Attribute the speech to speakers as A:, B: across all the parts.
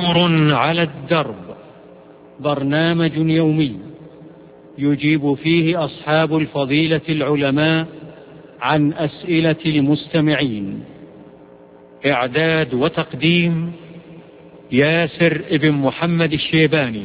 A: نور على الدرب، برنامج يومي يجيب فيه أصحاب الفضيلة العلماء عن أسئلة المستمعين. إعداد وتقديم ياسر ابن محمد الشيباني.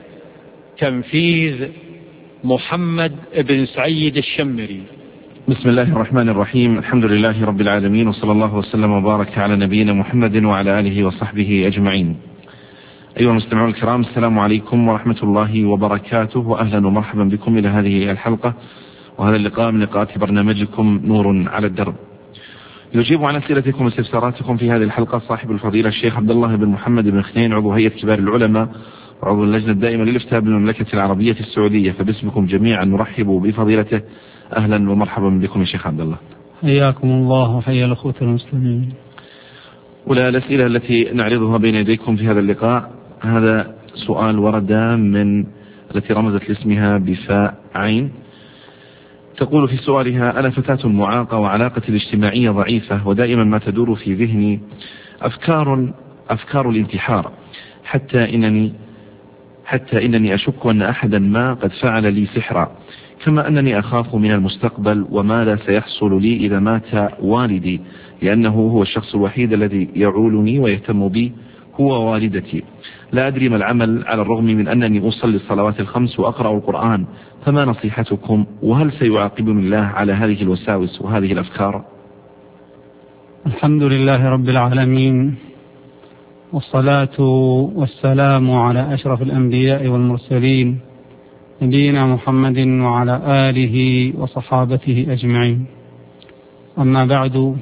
A: تنفيذ محمد بن سعيد الشمري.
B: بسم الله الرحمن الرحيم. الحمد لله رب العالمين، وصلى الله وسلم وبارك على نبينا محمد وعلى آله وصحبه أجمعين. أيها المستمعون الكرام، السلام عليكم ورحمة الله وبركاته، وأهلا ومرحبا بكم إلى هذه الحلقة وهذا اللقاء من لقاءات برنامجكم نور على الدرب. يجيب عن أسئلتكم واستفساراتكم في هذه الحلقة صاحب الفضيلة الشيخ عبد الله بن محمد بن خنين، عضو هيئة كبار العلماء وعضو اللجنة الدائمة للإفتاء بالمملكة العربية السعودية، فباسمكم جميعا نرحب بفضيلته. أهلا ومرحبا بكم يا شيخ عبد الله.
C: حياكم الله وحيا الأخوة المسلمين.
B: ولا الأسئلة التي نعرضها بين يديكم في هذا اللقاء، هذا سؤال ورد من التي رمزت لاسمها بفاء عين. تقول في سؤالها: أنا فتاة معاقة وعلاقتي الاجتماعية ضعيفة، ودائما ما تدور في ذهني أفكار الانتحار، حتى إنني أشك أن أحدا ما قد فعل لي سحرا، كما أنني أخاف من المستقبل وماذا سيحصل لي إذا مات والدي، لأنه هو الشخص الوحيد الذي يعولني ويهتم بي، هو والدتي. لا أدري ما العمل على الرغم من أنني أصلي الصلوات الخمس وأقرأ القرآن، فما نصيحتكم؟ وهل سيعاقبني الله على هذه الوساوس وهذه الأفكار؟
C: الحمد لله رب العالمين، والصلاة والسلام على أشرف الأنبياء والمرسلين، نبينا محمد وعلى آله وصحابته أجمعين. أما بعد،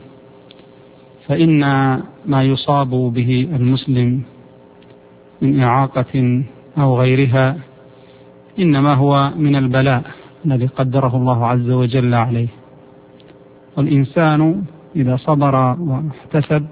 C: فإن ما يصاب به المسلم من إعاقة أو غيرها إنما هو من البلاء الذي قدره الله عز وجل عليه. والإنسان إذا صبر واحتسب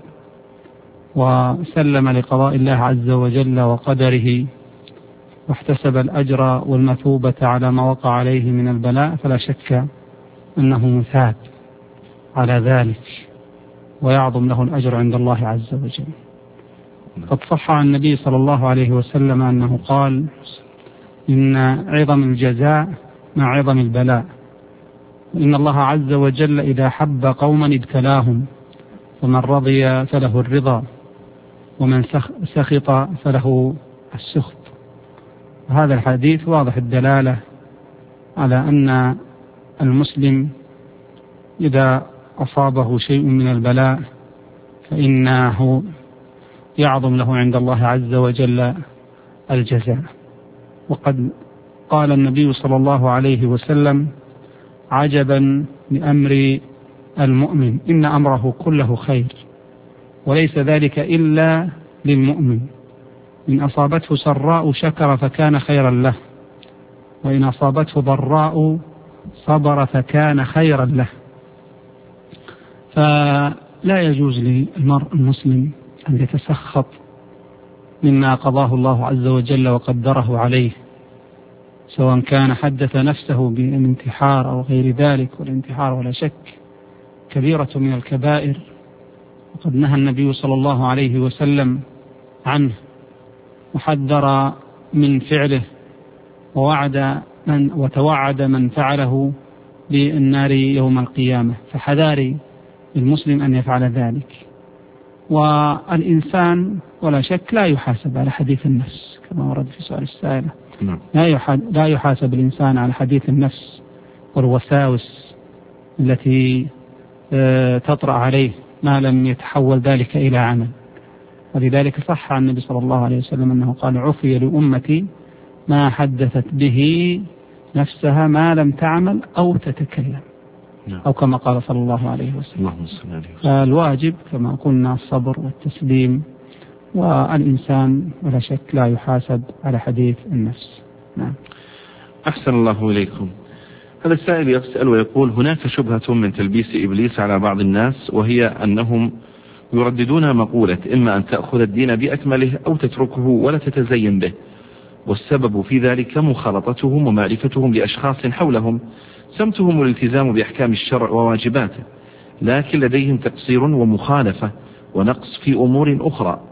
C: وسلم لقضاء الله عز وجل وقدره، واحتسب الأجر والمثوبة على ما وقع عليه من البلاء، فلا شك أنه مثاب على ذلك ويعظم له الأجر عند الله عز وجل. قد صح عن النبي صلى الله عليه وسلم أنه قال: إن عظم الجزاء مع عظم البلاء، وإن الله عز وجل إذا حب قوما ابتلاهم، فمن رضي فله الرضا، ومن سخط فله السخط. هذا الحديث واضح الدلالة على أن المسلم إذا أصابه شيء من البلاء فإنه يعظم له عند الله عز وجل الجزاء. وقد قال النبي صلى الله عليه وسلم: عجبا لأمر المؤمن، إن أمره كله خير، وليس ذلك إلا للمؤمن. إن أصابته سراء شكر فكان خيرا له، وإن أصابته ضراء صبر فكان خيرا له. فلا يجوز للمرء المسلم أن يتسخط مما قضاه الله عز وجل وقدره عليه، سواء كان حدث نفسه بالانتحار أو غير ذلك. والانتحار ولا شك كبيرة من الكبائر، وقد نهى النبي صلى الله عليه وسلم عنه وحذر من فعله، وتوعد من فعله بالنار يوم القيامة. فحذاري للمسلم أن يفعل ذلك. والإنسان ولا شك لا يحاسب على حديث النفس كما ورد في سؤال السائلة. لا يحاسب الإنسان على حديث النفس والوساوس التي تطرأ عليه ما لم يتحول ذلك إلى عمل. ولذلك صح عن النبي صلى الله عليه وسلم أنه قال: عفي لأمتي ما حدثت به نفسها ما لم تعمل أو تتكلم، أو كما قال صلى الله عليه وسلم. فالواجب كما قلنا الصبر والتسليم، والإنسان ولا شك لا يحاسب على حديث النفس. نعم.
B: أحسن الله إليكم. هذا السائل يسأل ويقول: هناك شبهة من تلبيس إبليس على بعض الناس، وهي أنهم يرددون مقولة: إما أن تأخذ الدين بأكمله أو تتركه ولا تتزين به، والسبب في ذلك مخالطتهم ومعرفتهم لأشخاص حولهم سمتهم الالتزام بأحكام الشرع وواجباته، لكن لديهم تقصير ومخالفة ونقص في أمور أخرى،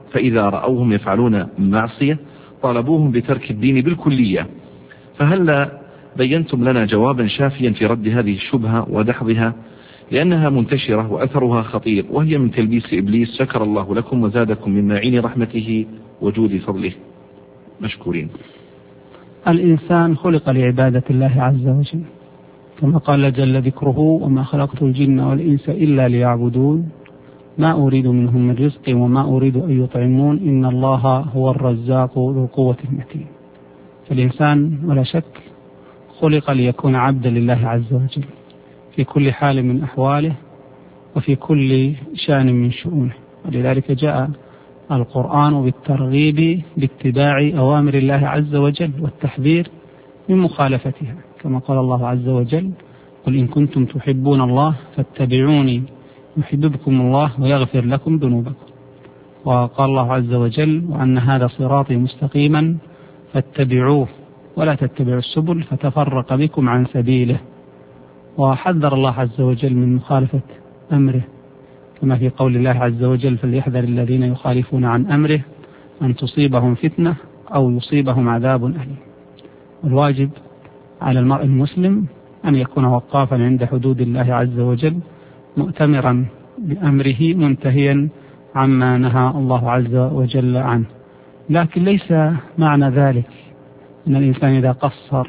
B: فإذا رأوهم يفعلون معصية طالبوهم بترك الدين بالكلية. فهل بينتم لنا جوابا شافيا في رد هذه الشبهة ودحضها، لأنها منتشرة وأثرها خطير، وهي من تلبيس إبليس. شكر الله لكم وزادكم من معين رحمته وجود فضله، مشكورين.
C: الإنسان خلق لعبادة الله عز وجل، كما قال جل ذكره: وما خلقت الجن والإنس إلا ليعبدون ما أريد منهم من رزق وما أريد أن يطعمون إن الله هو الرزاق ذو القوة المتين. فالإنسان ولا شك خلق ليكون عبدا لله عز وجل في كل حال من أحواله وفي كل شأن من شؤونه، ولذلك جاء القرآن بالترغيب باتباع أوامر الله عز وجل والتحذير من مخالفتها، كما قال الله عز وجل: قل إن كنتم تحبون الله فاتبعوني يحببكم الله ويغفر لكم ذنوبكم. وقال الله عز وجل: وأن هذا صراطي مستقيما فاتبعوه ولا تتبعوا السبل فتفرق بكم عن سبيله. وحذر الله عز وجل من مخالفة أمره، كما في قول الله عز وجل: فليحذر الذين يخالفون عن أمره أن تصيبهم فتنة أو يصيبهم عذاب أليم. والواجب على المرء المسلم أن يكون وقافا عند حدود الله عز وجل، مؤتمرا بأمره منتهيا عما نهى الله عز وجل عنه. لكن ليس معنى ذلك أن الإنسان إذا قصر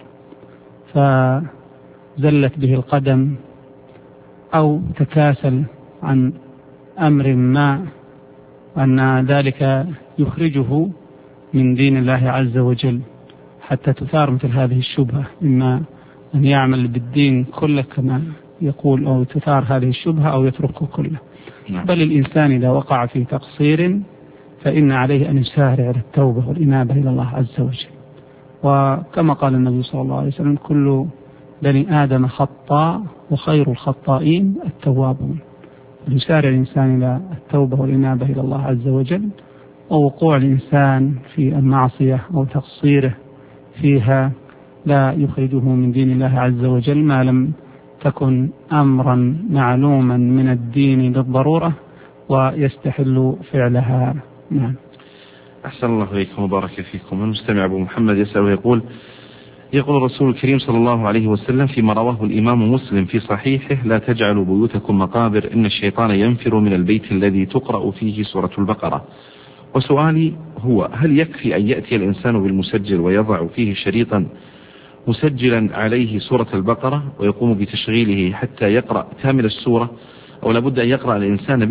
C: فزلت به القدم أو تكاسل عن أمر ما أن ذلك يخرجه من دين الله عز وجل، حتى تثار مثل هذه الشبهة، إما أن يعمل بالدين كله كما يقول أو تثار هذه الشبهة أو يتركه كله. بل الإنسان إذا وقع في تقصير فإن عليه أن يسارع للتوبة والإنابة إلى الله عز وجل. وكما قال النبي صلى الله عليه وسلم: كل بني آدم خطاء وخير الخطائين التوابون. يسارع الإنسان إلى التوبة والإنابة إلى الله عز وجل، ووقوع الإنسان في المعصية أو تقصيره فيها لا يخرجه من دين الله عز وجل ما لم تكن أمرا معلوما من الدين بالضرورة ويستحل فعلها. نعم.
B: أحسن الله إليكم وبارك فيكم. المستمع أبو محمد يسأل ويقول: يقول الرسول الكريم صلى الله عليه وسلم فيما رواه الإمام مسلم في صحيحه: لا تجعلوا بيوتكم مقابر إن الشيطان ينفر من البيت الذي تقرأ فيه سورة البقرة. وسؤالي هو: هل يكفي أن يأتي الإنسان بالمسجل ويضع فيه شريطا مسجلا عليه سورة البقرة ويقوم بتشغيله حتى يقرأ كامل السورة، أو لابد أن يقرأ الإنسان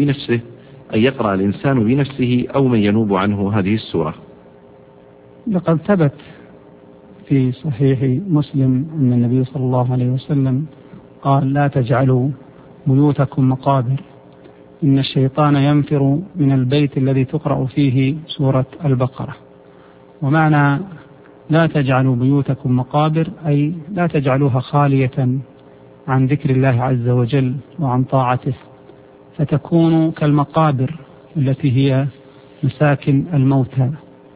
B: بنفسه أو من ينوب عنه هذه السورة؟
C: لقد ثبت في صحيح مسلم أن النبي صلى الله عليه وسلم قال: لا تجعلوا بيوتكم مقابر إن الشيطان ينفر من البيت الذي تقرأ فيه سورة البقرة. ومعنى لا تجعلوا بيوتكم مقابر أي لا تجعلوها خالية عن ذكر الله عز وجل وعن طاعته، فتكون كالمقابر التي هي مساكن الموتى.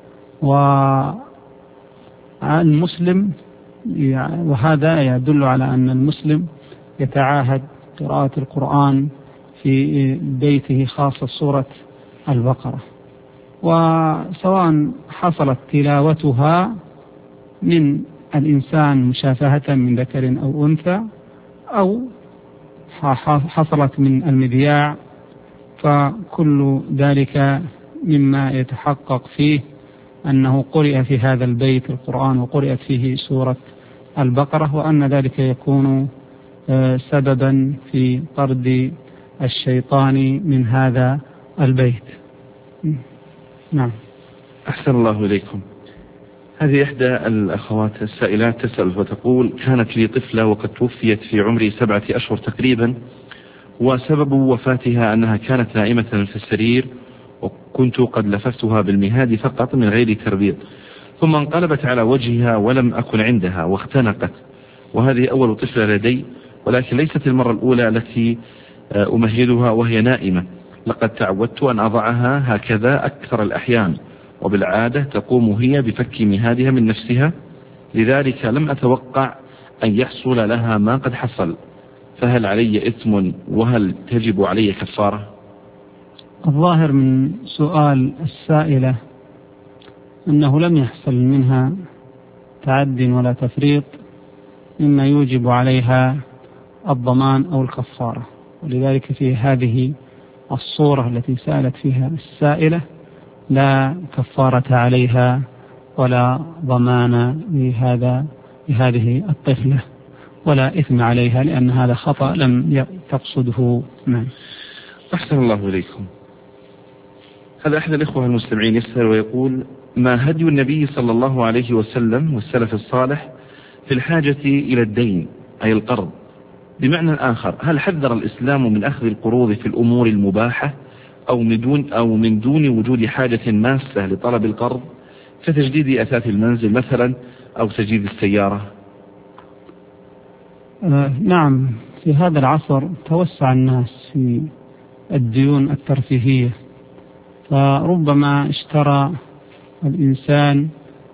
C: والمسلم، وهذا يدل على أن المسلم يتعاهد قراءة القرآن في بيته خاصة سورة البقرة، وسواء حصلت تلاوتها من الإنسان مشافهة من ذكر أو أنثى أو حصلت من المذياع، فكل ذلك مما يتحقق فيه أنه قرئ في هذا البيت القرآن وقرئت فيه سورة البقرة، وأن ذلك يكون سببا في طرد الشيطان من هذا البيت. نعم.
B: أحسن الله إليكم. هذه إحدى الأخوات السائلات تسأل وتقول: كانت لي طفلة وقد توفيت في عمري 7 أشهر تقريبا، وسبب وفاتها أنها كانت نائمة في السرير وكنت قد لففتها بالمهاد فقط من غير تربيط، ثم انقلبت على وجهها ولم أكن عندها واختنقت، وهذه أول طفلة لدي، ولكن ليست المرة الأولى التي أمهدها وهي نائمة. لقد تعودت أن أضعها هكذا أكثر الأحيان، وبالعادة تقوم هي بفك مهادها من نفسها، لذلك لم أتوقع أن يحصل لها ما قد حصل، فهل علي إثم وهل تجب علي كفارة؟
C: الظاهر من سؤال السائلة أنه لم يحصل منها تعد ولا تفريط مما يوجب عليها الضمان أو الكفارة، ولذلك في هذه الصورة التي سألت فيها السائلة لا كفارة عليها ولا ضمان لهذه الطفلة ولا إثم عليها، لأن هذا خطأ لم تقصده. نعم.
B: أحسن الله إليكم. هذا أحد الإخوة المستمعين يسأل ويقول: ما هدي النبي صلى الله عليه وسلم والسلف الصالح في الحاجة إلى الدين أي القرض؟ بمعنى آخر، هل حذر الإسلام من أخذ القروض في الأمور المباحة أو من دون وجود حاجة ماسة لطلب القرض كتجديد أثاث المنزل مثلا أو تجديد السيارة؟
C: نعم، في هذا العصر توسع الناس في الديون الترفيهية، فربما اشترى الإنسان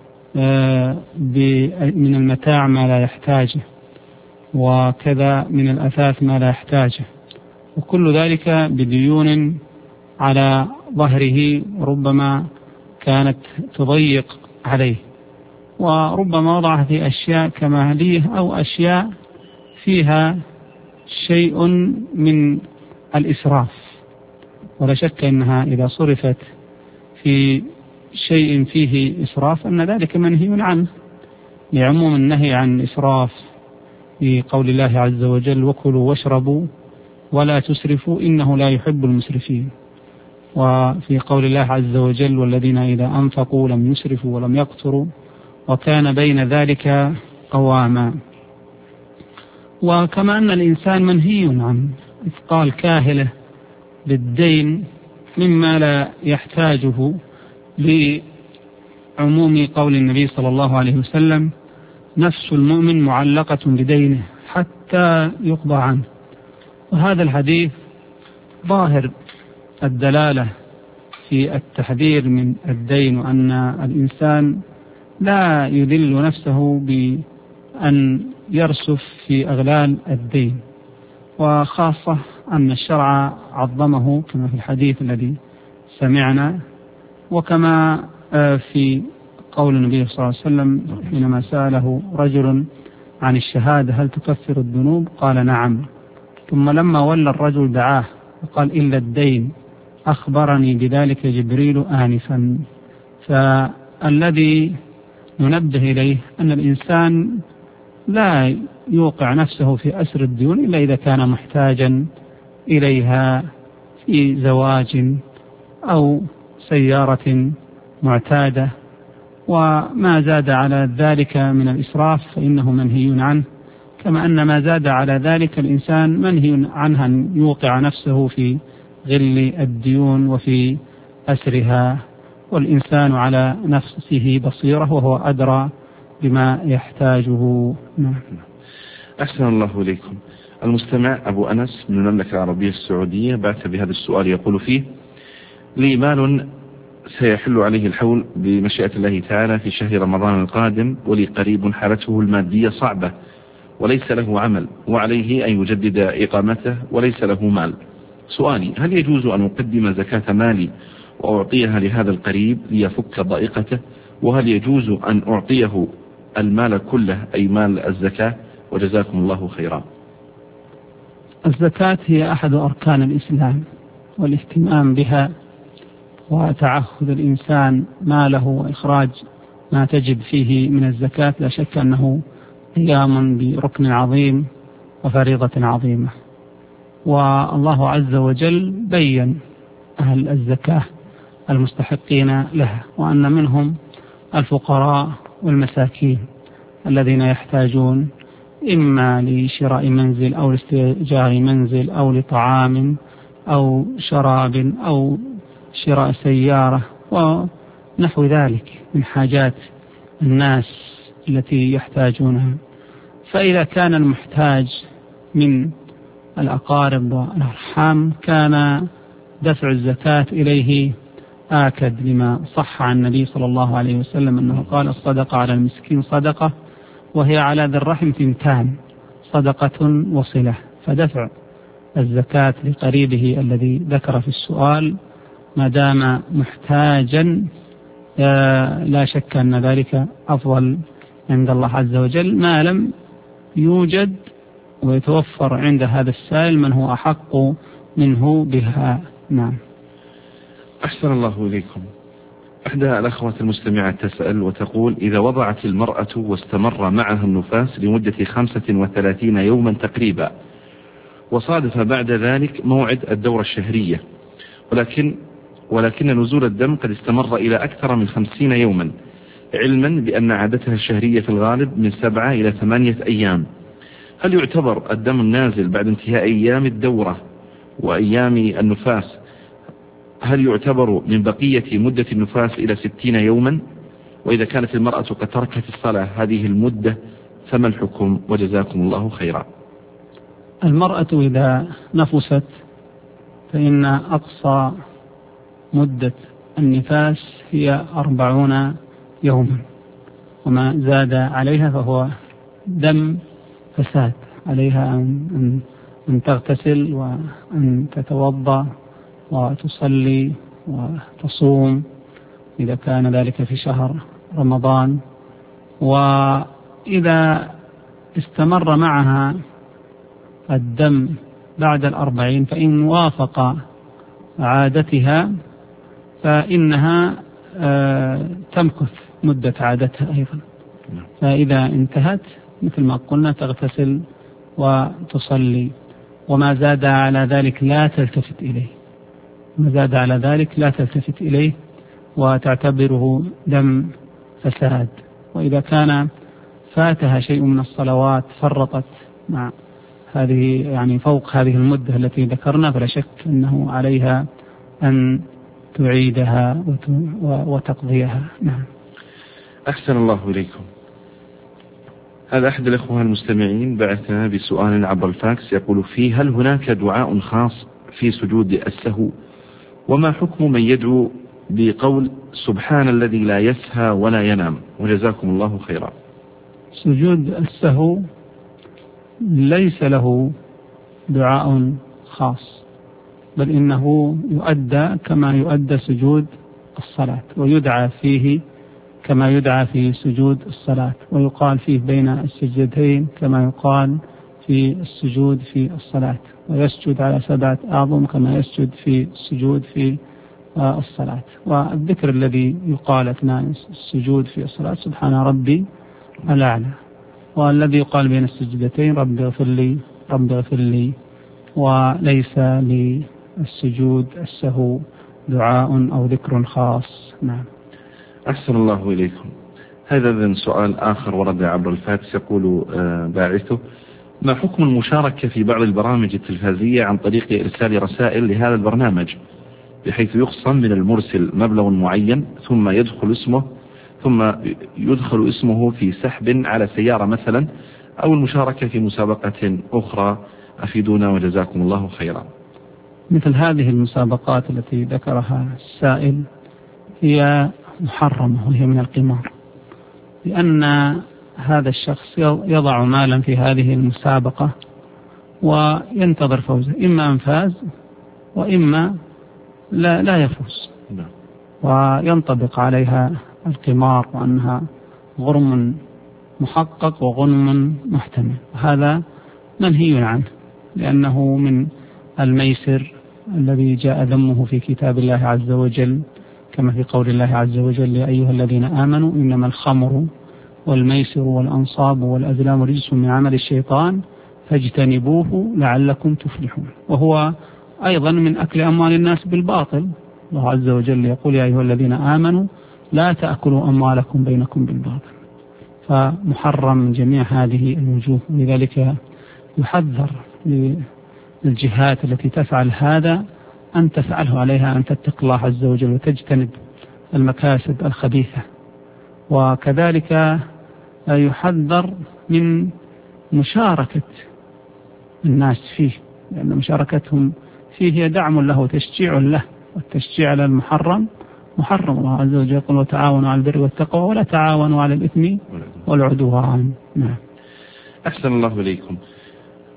C: من المتاع ما لا يحتاجه، وكذا من الأثاث ما لا يحتاجه، وكل ذلك بديون على ظهره ربما كانت تضيق عليه، وربما وضعها في أشياء كمالية أو أشياء فيها شيء من الإسراف، ولا شك أنها إذا صرفت في شيء فيه إسراف أن ذلك منهي عنه، لعموم النهي عن الإسراف في قول الله عز وجل: وكلوا واشربوا ولا تسرفوا إنه لا يحب المسرفين، وفي قول الله عز وجل: والذين إذا أنفقوا لم يسرفوا ولم يقتروا وكان بين ذلك قواما. وكما أن الإنسان منهي عن إثقال كاهله بالدين مما لا يحتاجه، لعموم قول النبي صلى الله عليه وسلم: نفس المؤمن معلقة بدينه حتى يقضى عنه. وهذا الحديث ظاهر الدلالة في التحذير من الدين، وأن الإنسان لا يذل نفسه بأن يرسف في أغلال الدين، وخاصة أن الشرع عظمه كما في الحديث الذي سمعنا، وكما في قول النبي صلى الله عليه وسلم حينما سأله رجل عن الشهادة: هل تكفر الذنوب؟ قال: نعم. ثم لما ولى الرجل دعاه وقال: إلا الدين، أخبرني بذلك جبريل آنفا. فالذي ننبه إليه أن الإنسان لا يوقع نفسه في أسر الديون إلا إذا كان محتاجا إليها في زواج أو سيارة معتادة، وما زاد على ذلك من الإسراف فإنه منهي عنه، كما أن ما زاد على ذلك الإنسان منهي عنه أن يوقع نفسه في غل الديون وفي أسرها، والإنسان على نفسه بصيرة وهو أدرى بما يحتاجه.
B: أحسن الله إليكم. المستمع أبو أنس من المملكة العربية السعودية بعث بهذا السؤال يقول فيه: لي مال سيحل عليه الحول بمشيئة الله تعالى في شهر رمضان القادم، ولي قريب حالته المادية صعبة وليس له عمل، وعليه أن يجدد إقامته وليس له مال. سؤالي: هل يجوز أن أقدم زكاة مالي وأعطيها لهذا القريب ليفك ضائقته؟ وهل يجوز أن أعطيه المال كله أي مال الزكاة؟ وجزاكم الله خيرا.
C: الزكاة هي أحد أركان الإسلام، والاهتمام بها وتعهد الإنسان ماله وإخراج ما تجب فيه من الزكاة لا شك أنه قيام بركن عظيم وفريضة عظيمة. والله عز وجل بين أهل الزكاة المستحقين لها، وأن منهم الفقراء والمساكين الذين يحتاجون إما لشراء منزل أو لاستئجار منزل أو لطعام أو شراب أو شراء سيارة ونحو ذلك من حاجات الناس التي يحتاجونها. فإذا كان المحتاج من الأقارب والأرحام كان دفع الزكاة إليه آكد، لما صح عن النبي صلى الله عليه وسلم أنه قال: الصدقة على المسكين صدقة وهي على ذي الرحم ثنتان، صدقة وصلة. فدفع الزكاة لقريبه الذي ذكر في السؤال ما دام محتاجا لا شك أن ذلك أفضل عند الله عز وجل، ما لم يوجد ويتوفر عند هذا السائل من هو أحق منه بها. نعم.
B: أحسن الله إليكم. إحدى الأخوات المستمعات تسأل وتقول: إذا وضعت المرأة واستمر معها النفاس لمدة 35 يوما تقريبا، وصادف بعد ذلك موعد الدورة الشهرية، ولكن نزول الدم قد استمر إلى أكثر من 50 يوما، علما بأن عادتها الشهرية في الغالب من 7 إلى 8 أيام، هل يعتبر الدم النازل بعد انتهاء أيام الدورة وأيام النفاس هل يعتبر من بقية مدة النفاس إلى 60 يوما؟ وإذا كانت المرأة قد تركت الصلاة هذه المدة فما الحكم؟ وجزاكم الله خيرا.
C: المرأة إذا نفست فإن أقصى مدة النفاس هي 40 يوما، وما زاد عليها فهو دم فساد، عليها أن تغتسل وأن تتوضأ وتصلي وتصوم إذا كان ذلك في شهر رمضان. وإذا استمر معها الدم بعد 40 فإن وافق عادتها فإنها تمكث مدة عادتها أيضا، فإذا انتهت مثل ما قلنا تغتسل وتصلي، وما زاد على ذلك لا تلتفت إليه، ما زاد على ذلك لا تلتفت إليه وتعتبره دم فساد. وإذا كان فاتها شيء من الصلوات فرطت مع هذه يعني فوق هذه المدة التي ذكرنا فلا شك أنه عليها أن تعيدها وتقضيها. نعم.
B: أحسن الله إليكم. هذا أحد الأخوة المستمعين بعثنا بسؤال عبر الفاكس يقول فيه: هل هناك دعاء خاص في سجود السهو؟ وما حكم من يدعو بقول سبحان الذي لا يسهى ولا ينام؟ وجزاكم الله خيرا.
C: سجود السهو ليس له دعاء خاص، بل إنه يؤدى كما يؤدى سجود الصلاة، ويدعى فيه كما يدعى في سجود الصلاة، ويقال فيه بين السجدتين كما يقال في السجود في الصلاة، ويسجد على 7 أعظم كما يسجد في السجود في الصلاة. والذكر الذي يقال أثناء السجود في الصلاة سبحان ربي الأعلى، والذي يقال بين السجدتين رب اغفر لي رب اغفر لي. وليس للسجود السهو دعاء أو ذكر خاص. نعم.
B: أحسن الله إليكم. هذا سؤال آخر ورد عبر الفاكس يقول باعثه: ما حكم المشاركة في بعض البرامج التلفزية عن طريق إرسال رسائل لهذا البرنامج، بحيث يخصم من المرسل مبلغ معين ثم يدخل اسمه في سحب على سيارة مثلا، أو المشاركة في مسابقة أخرى؟ أفيدونا وجزاكم الله خيرا.
C: مثل هذه المسابقات التي ذكرها السائل هي محرمة وهي من القمار، لأن هذا الشخص يضع مالا في هذه المسابقة وينتظر فوزه، إما أن فاز وإما لا يفوز، وينطبق عليها القمار وأنها غرم محقق وغنم محتمل، وهذا منهي عنه لأنه من الميسر الذي جاء ذمه في كتاب الله عز وجل، كما في قول الله عز وجل: يا أيها الذين آمنوا إنما الخمر والميسر والأنصاب والأزلام رجس من عمل الشيطان فاجتنبوه لعلكم تفلحون. وهو أيضا من أكل أموال الناس بالباطل، الله عز وجل يقول: يا أيها الذين آمنوا لا تأكلوا أموالكم بينكم بالباطل. فمحرم من جميع هذه الوجوه، لذلك يحذر للجهات التي تفعل هذا أن تفعله عليها أن تتقي الله عز وجل وتجتنب المكاسب الخبيثة. وكذلك يحذر من مشاركة الناس فيه، لأن مشاركتهم فيه هي دعم له وتشجيع له، والتشجيع على المحرم محرم. الله عز وجل يقول: وتعاونوا على البر والتقوى ولا تعاونوا على الإثم والعدوان. نعم.
B: أحسن الله إليكم.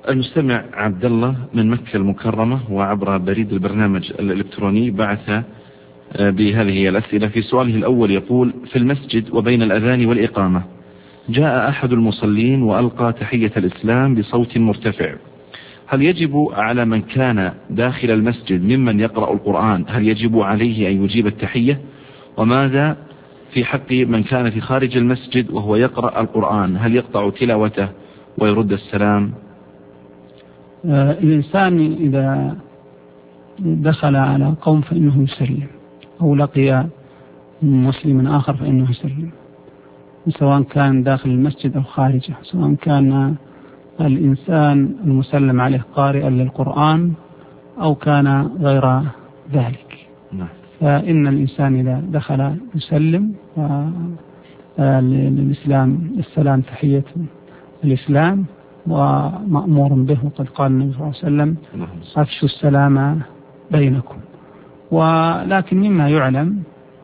B: المستمع عبد الله من مكة المكرمة وعبر بريد البرنامج الإلكتروني بعث بهذه الأسئلة. في سؤاله الأول يقول: في المسجد وبين الأذان والإقامة جاء أحد المصلين وألقى تحية الإسلام بصوت مرتفع، هل يجب على من كان داخل المسجد ممن يقرأ القرآن هل يجب عليه أن يجيب التحية؟ وماذا في حق من كان في خارج المسجد وهو يقرأ القرآن، هل يقطع تلاوته ويرد السلام؟
C: الإنسان إذا دخل على قوم فإنه يسلم، أو لقي مسلم آخر فإنه يسلم، سواء كان داخل المسجد أو خارجه، سواء كان الإنسان المسلم عليه قارئا للقرآن أو كان غير ذلك. فإن الإنسان إذا دخل يسلم، السلام تحية الإسلام ومأمور به، وقد قال النبي صلى الله عليه وسلم: أفشوا السلام بينكم. ولكن مما يعلم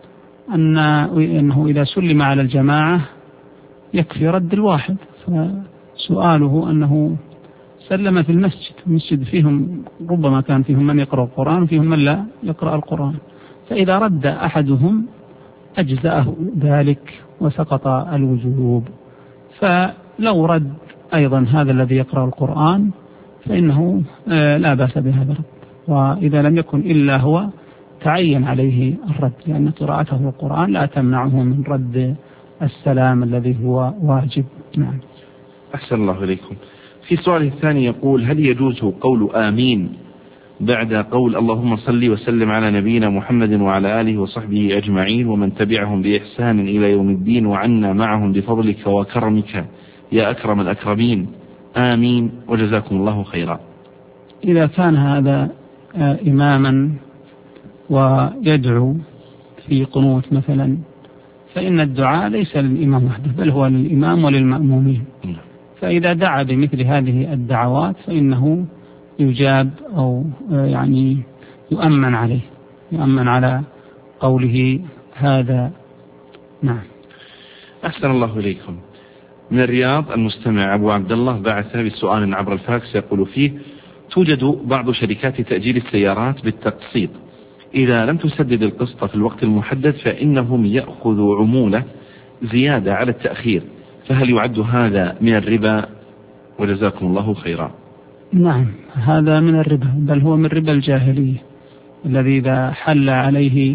C: أنه إذا سلم على الجماعة يكفي رد الواحد، فسؤاله أنه سلم في المسجد فيهم ربما كان فيهم من يقرأ القرآن وفيهم من لا يقرأ القرآن، فإذا رد أحدهم أجزأه ذلك وسقط الوجوب. فلو رد أيضا هذا الذي يقرأ القرآن فإنه لا بأس بهذا الرد، وإذا لم يكن إلا هو تعين عليه الرد، لأن قراءته القرآن لا تمنعه من رد السلام الذي هو واجب. نعم.
B: أحسن الله إليكم. في سؤال الثاني يقول: هل يجوز قول آمين بعد قول اللهم صل وسلم على نبينا محمد وعلى آله وصحبه أجمعين ومن تبعهم بإحسان إلى يوم الدين وعنا معهم بفضلك وكرمك يا أكرم الأكرمين، آمين وجزاكم الله خيرا؟
C: إذا كان هذا إماما ويدعو في قنوت مثلا، فإن الدعاء ليس للإمام وحده بل هو للإمام وللمأمومين، فإذا دعا بمثل هذه الدعوات فإنه يجاب أو يعني يؤمن عليه، يؤمن على قوله هذا. نعم.
B: أحسن الله إليكم. من الرياض المستمع أبو عبد الله بعث بسؤال عبر الفاكس يقول فيه: توجد بعض شركات تأجير السيارات بالتقسيط، إذا لم تسدد القسط في الوقت المحدد فإنهم يأخذوا عمولة زيادة على التأخير، فهل يعد هذا من الربا؟ وجزاكم الله خيرا.
C: نعم، هذا من الربا، بل هو من ربا الجاهلية، الذي إذا حل عليه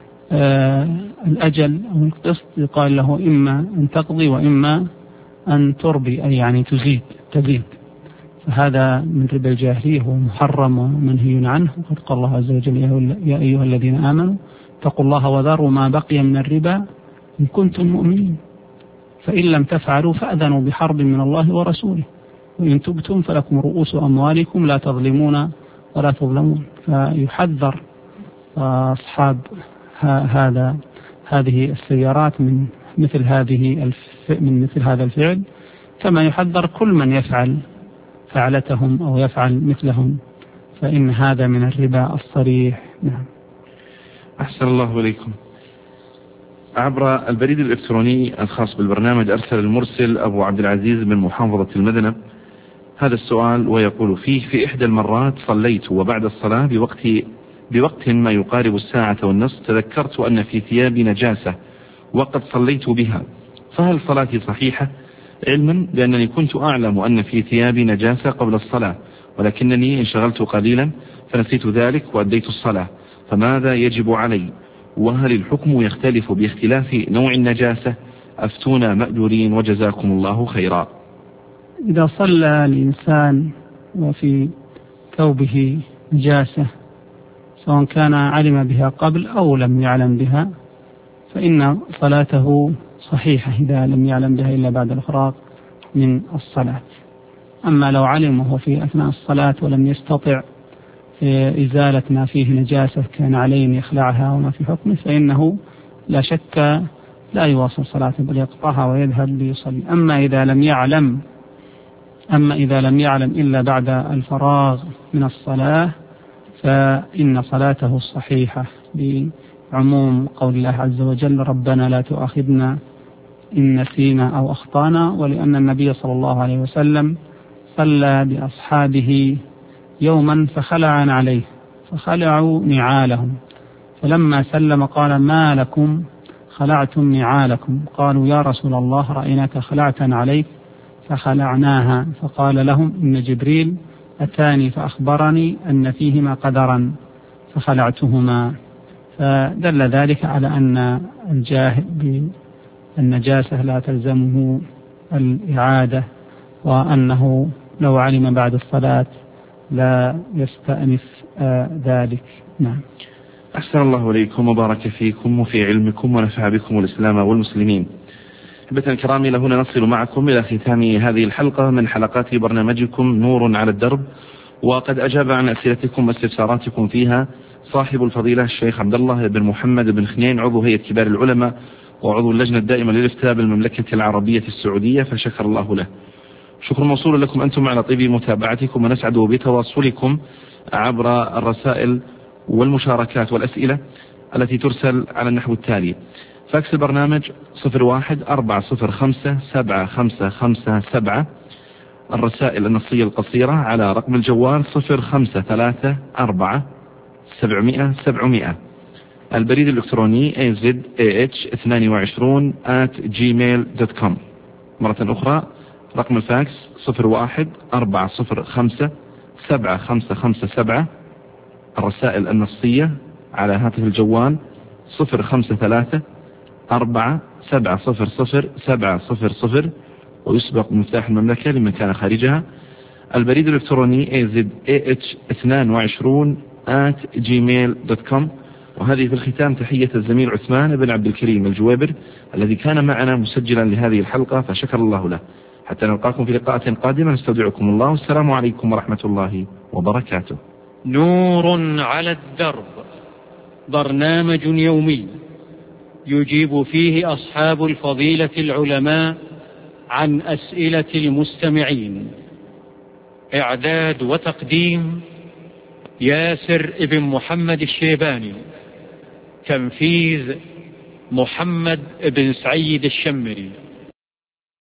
C: الأجل أو القسط يقال له إما أن تقضي وإما أن تربي، أي يعني تزيد، فهذا من ربا الجاهلية، هو محرم ومنهي عنه. وقد قال الله عز وجل: يا أيها الذين آمنوا اتقوا الله وذروا ما بقي من الربا إن كنتم مؤمنين، فإن لم تفعلوا فأذنوا بحرب من الله ورسوله، وإن تبتم فلكم رؤوس أموالكم لا تظلمون ولا تظلمون. فيحذر أصحاب هذه السيارات من مثل هذا الفعل، كما يحذر كل من يفعل فعلتهم أو يفعل مثلهم، فإن هذا من الربا الصريح. نعم.
B: أحسن الله إليكم. عبر البريد الإلكتروني الخاص بالبرنامج أرسل المرسل أبو عبد العزيز من محافظة المدنة هذا السؤال ويقول فيه: في إحدى المرات صليت وبعد الصلاة بوقت ما يقارب 1:30 تذكرت أن في ثيابي نجاسة وقد صليت بها، فهل صلاتي صحيحة؟ علما بأنني كنت أعلم أن في ثيابي نجاسة قبل الصلاة، ولكنني انشغلت قليلا فنسيت ذلك وأديت الصلاة، فماذا يجب علي؟ وهل الحكم يختلف باختلاف نوع النجاسة؟ أفتونا مأجورين وجزاكم الله خيرا.
C: إذا صلى الإنسان وفي ثوبه نجاسة سواء كان علم بها قبل أو لم يعلم بها فإن صلاته صحيحة إذا لم يعلم بها إلا بعد الفراغ من الصلاة. أما لو علم وهو في أثناء الصلاة ولم يستطع إزالة ما فيه نجاسة كان عليه أن يخلعها وما في حكمه فإنه لا شك لا يواصل صلاته بل يقطعها ويذهب ليصلي. أما إذا لم يعلم إلا بعد الفراغ من الصلاة فإن صلاته صحيحة بعموم قول الله عز وجل: ربنا لا تؤاخذنا إن نسينا أو أخطأنا، ولأن النبي صلى الله عليه وسلم صلى بأصحابه يوما فخلعوا نعالهم فلما سلم قال: ما لكم خلعتم نعالكم؟ قالوا: يا رسول الله رأيناك خلعت عليك فخلعناها. فقال لهم: إن جبريل أتاني فأخبرني أن فيهما قدرا فخلعتهما. فدل ذلك على أن الجاهل بالنجاسة لا تلزمه الإعادة، وأنه لو علم بعد الصلاة لا يستأنف ذلك. نعم.
B: أحسن الله إليكم وبارك فيكم وفي علمكم ونفع بكم الإسلام والمسلمين. أحبتنا الكرام، إلى هنا نصل معكم إلى ختام هذه الحلقة من حلقات برنامجكم نور على الدرب، وقد أجاب عن أسئلتكم واستفساراتكم فيها صاحب الفضيلة الشيخ عبد الله بن محمد بن خنين، عضو هيئة كبار العلماء وعضو اللجنة الدائمة للإفتاء بالمملكة العربية السعودية، فشكر الله له. شكر موصول لكم أنتم على طيب متابعتكم، ونسعد بتواصلكم عبر الرسائل والمشاركات والأسئلة التي ترسل على النحو التالي: فاكس البرنامج 01-405-7557، الرسائل النصية القصيرة على رقم الجوال 0534-700-700، البريد الإلكتروني azah22@gmail.com. مرة أخرى رقم الفاكس 01-405-7557، الرسائل النصية على هاتف الجوال 0534-700-700، ويسبق بمفتاح المملكة لمن كان خارجها، البريد الإلكتروني azah22@gmail.com. وهذه في الختام تحية الزميل عثمان بن عبد الكريم الجويبر الذي كان معنا مسجلا لهذه الحلقة، فشكر الله له. حتى نلقاكم في لقاءات قادمة، نستودعكم الله، والسلام عليكم ورحمة الله وبركاته.
A: نور على الدرب، برنامج يومي يجيب فيه أصحاب الفضيلة العلماء عن أسئلة المستمعين. إعداد وتقديم ياسر ابن محمد الشيباني. تنفيذ محمد بن سعيد الشمري.